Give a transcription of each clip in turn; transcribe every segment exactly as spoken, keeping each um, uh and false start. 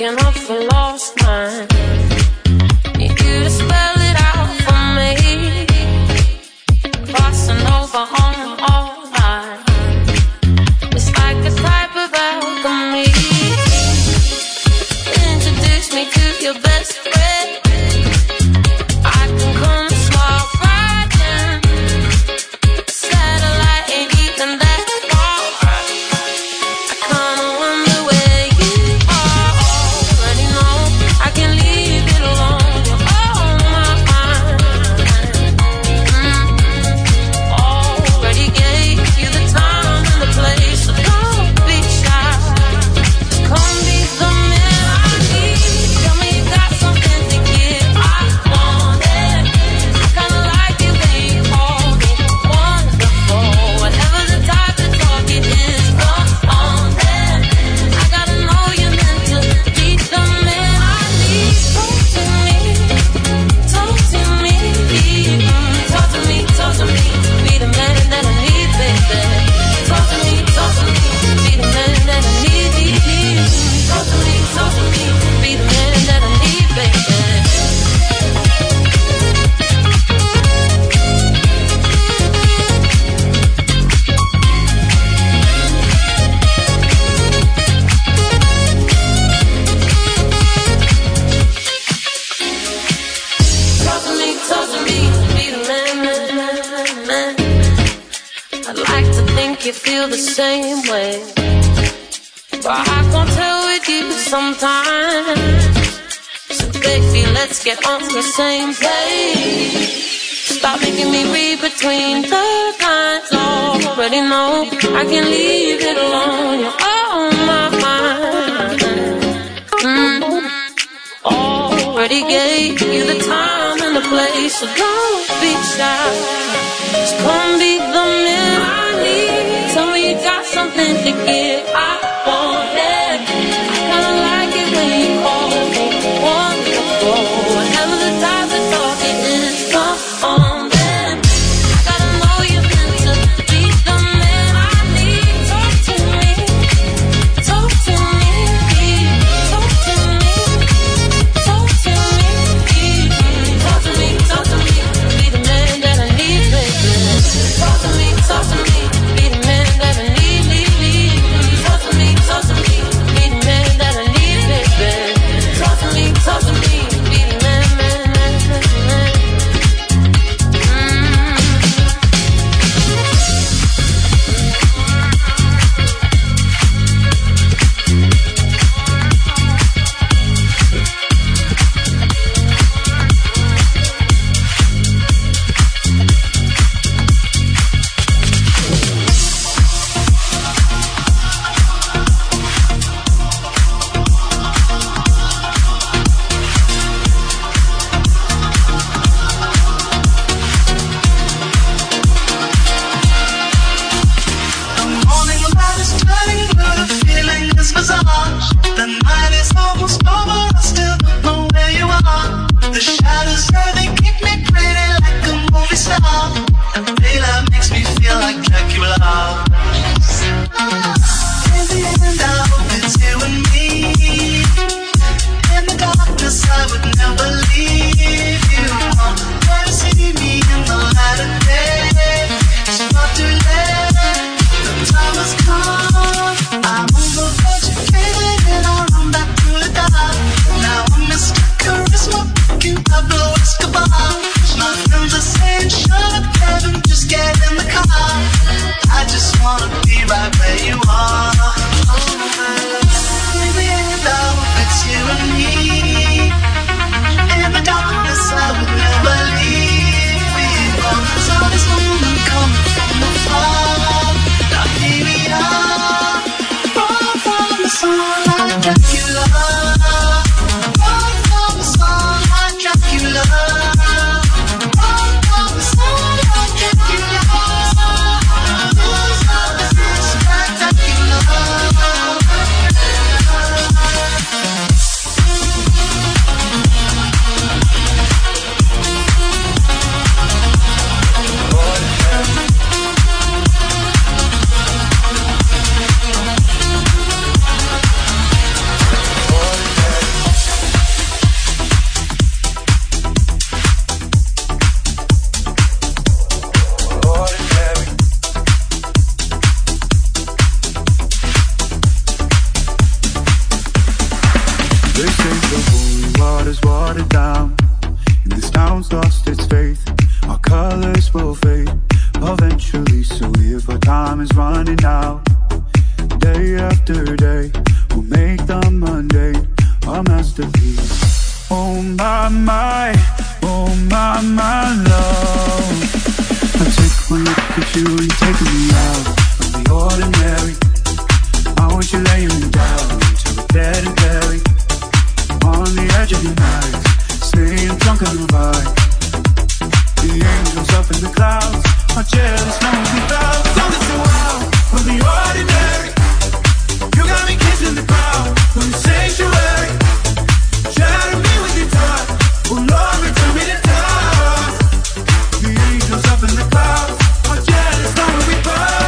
looking up for lost mine. Need you to spell it out for me. Crossing over on all lines. It's like a type of alchemy. Introduce me to your best friend. I can come small right in. Satellite ain't even that far. I kinda wonder where you are. Already know I can leave it alone. You're on my mind. Mm-hmm. Already gave you the time and the place, so don't be shy. Come be the man I need. Tell me you got something to give. I want it. I kinda like it when you call me wonderful. Whatever the type of talk it is, come on then. I gotta know you're meant to be the man I need. Talk to me, talk to me, mm, talk to me, talk to me. Be the man that I need, baby. Talk to me, talk to me. Be the man that I need, need, need. Talk to me, talk to me. Be the man that I need, baby. Talk to me, talk to me. Be the man, man, man, man, man. I'd like to think you feel the same way, but I can't tell with you sometimes. So baby, let's get on the same page. Stop making me read between the lines. Already know I can leave it alone. You're on my mind. Mm-hmm. Already gave you the time and the place, so don't be shy. Just come be the man I need. Tell me you got something to give. I want it. I kinda like it when you call me wonderful. Whatever the type of talk it is, come on then. I gotta know you're meant to be the man I need. Talk to me, talk to me, talk to me, talk to me, talk to me, talk to me. Be the man that I need, baby. Talk to me, talk to me. Be the man that I need, need, need. is watered down, and this town's lost its faith. Our colors will fade eventually, so if our time is running out, day after day, we'll make the mundane our masterpiece. Oh my, my, oh my, my love, I take one look at you and you're taking me out of the ordinary. I want you laying me down till we're dead and buried, on the edge of your night, staying drunk on the vibe. The angels up in the clouds are jealous, no one without. Don't listen wild from the ordinary. You got me kissing the crowd from the sanctuary. Shatter me with your touch, oh Lord, return me to dust. The angels up in the clouds are jealous, no one without.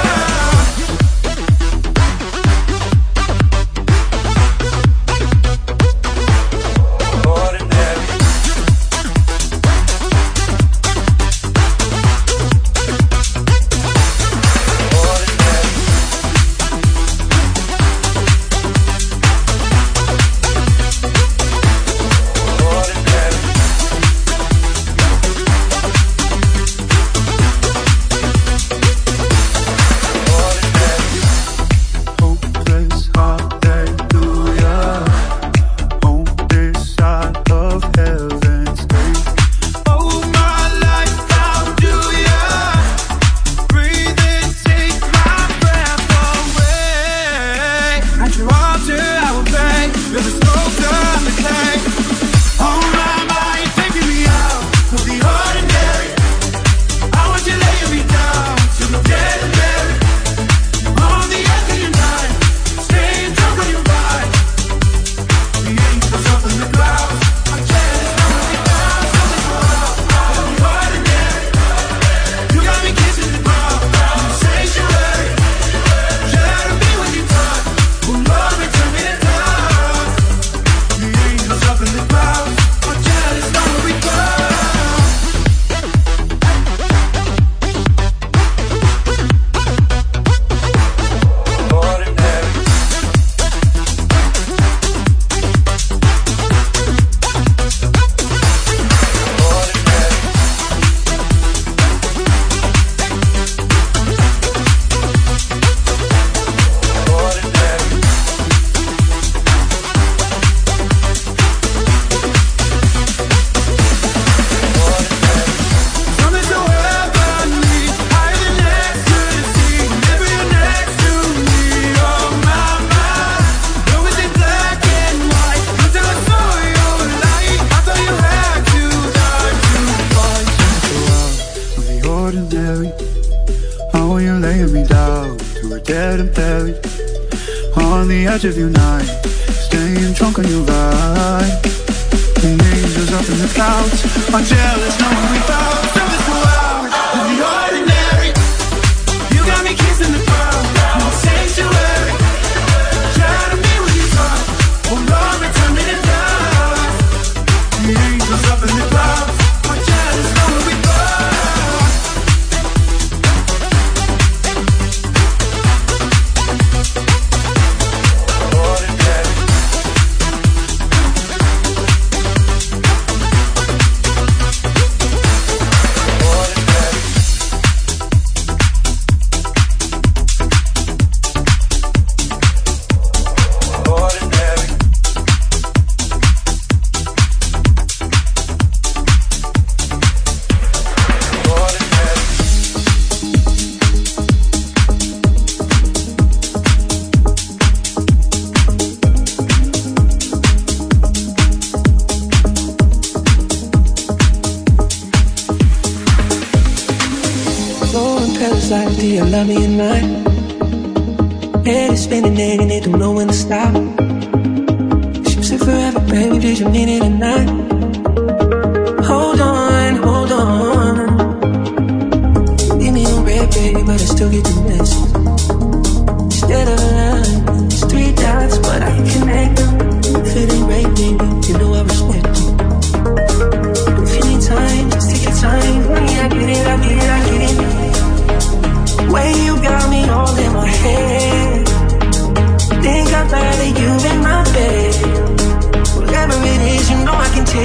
Of your night, staying drunk on your ride. The angels up in the clouds are jealous, knowing we found something so out of the ordinary. You got me kissing the crowd in the sanctuary. Shatter me with your touch, oh Lord, return me to dust. The angels up in the clouds are jealous, knowing we found. Do you love me at night? Head is spinning and it don't know when to stop. Ships it forever, baby, did you mean it at night? Hold on, hold on. Leave me on red, baby, but I still get the message. Instead of a line, it's three dots, but I can connect them. If it ain't right, baby, you know I respect you. If you need time, just take your time. Honey, I get it, I get it, I get it. Way you got me all in my head. Think I'd rather you in my bed. Whatever it is, you know I can take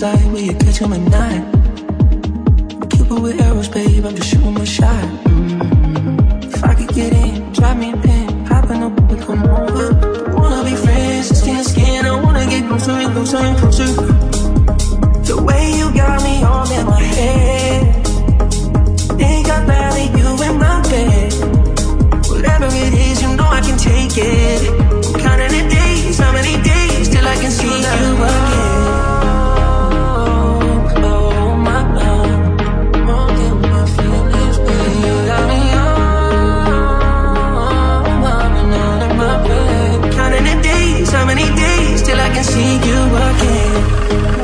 decide where you catch him at night. Cupid with arrows, babe, I'm just shooting my shot. Mm-hmm. If I could get in, drop me a pin, hop in the Uber, come over. I wanna be friends, skin to skin, I wanna get closer and closer and closer. The way you got me all in my head, think I'd rather you in my bed. Whatever it is, you know I can take it. I'm counting the days, how many days till I can see you again. Oh, my love, more than my feelings, baby. You got me on, I'm on in my bed. Counting the days, how many days till I can see you again.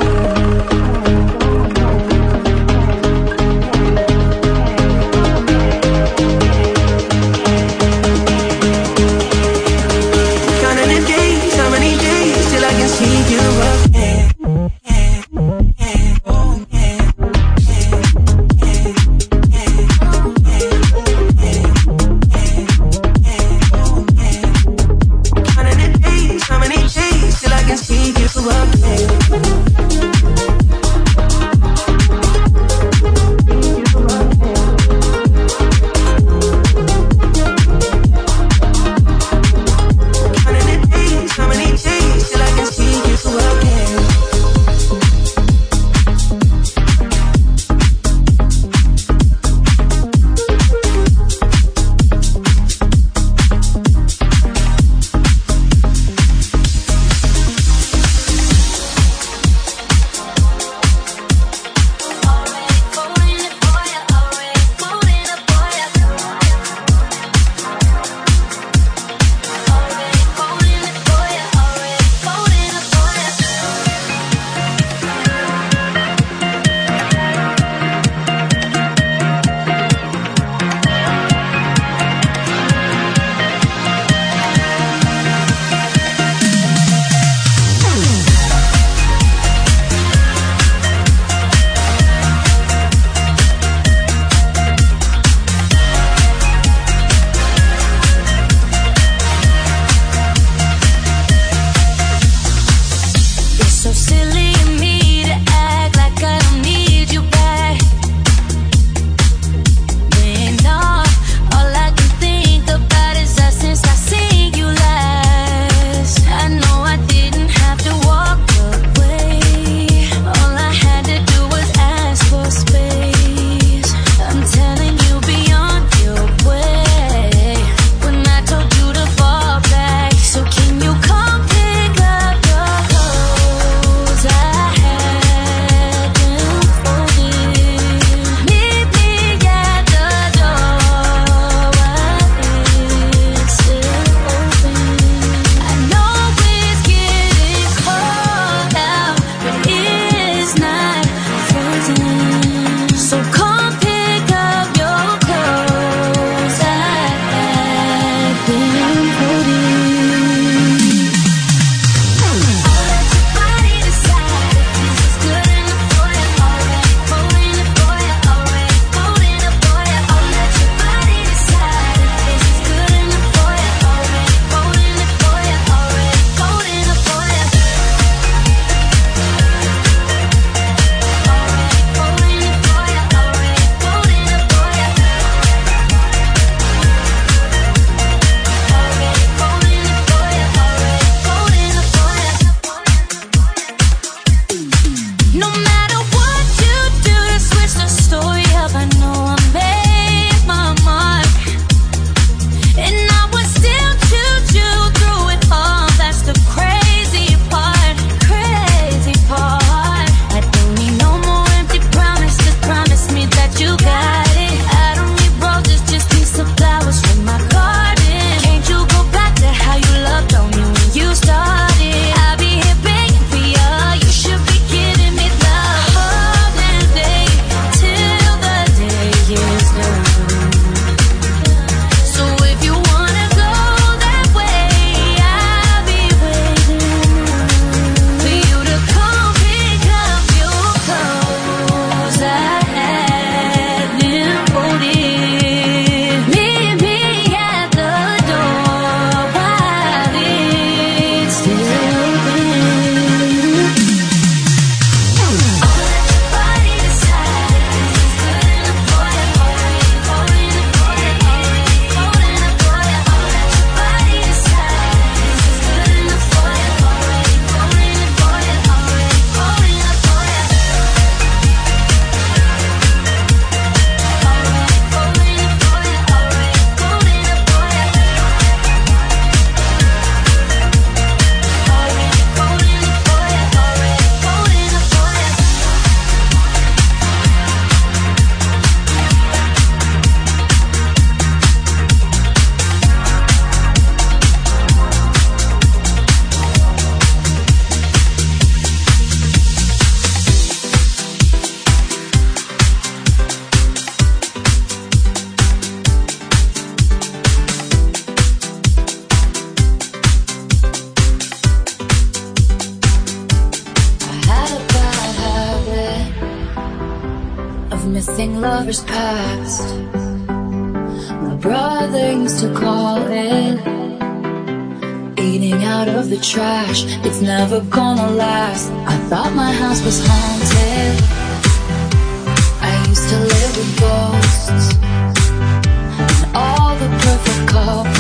missing lovers past. My brother used to call it eating out of the trash. It's never gonna last. I thought my house was haunted. I used to live with ghosts and all the perfect couples.